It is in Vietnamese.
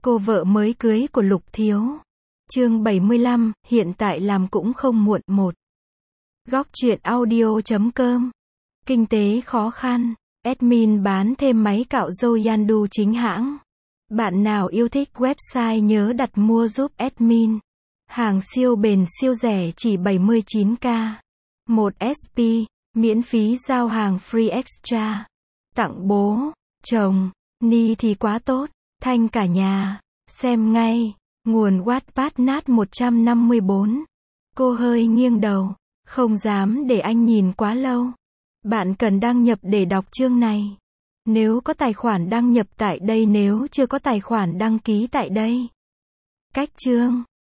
Cô vợ mới cưới của Lục Thiếu. Chương 75, hiện tại làm cũng không muộn. 1. Góc truyện audio.com. Kinh tế khó khăn. Admin bán thêm máy cạo râu Yandu chính hãng. Bạn nào yêu thích website nhớ đặt mua giúp admin. Hàng siêu bền siêu rẻ chỉ 79k. 1 SP, miễn phí giao hàng free extra. Tặng bố, chồng, ni thì quá tốt, thanh cả nhà. Xem ngay. Nguồn Wattpad nát 154. Cô hơi nghiêng đầu. Không dám để anh nhìn quá lâu. Bạn cần đăng nhập để đọc chương này. Nếu có tài khoản đăng nhập tại đây, nếu chưa có tài khoản đăng ký tại đây. Cách chương.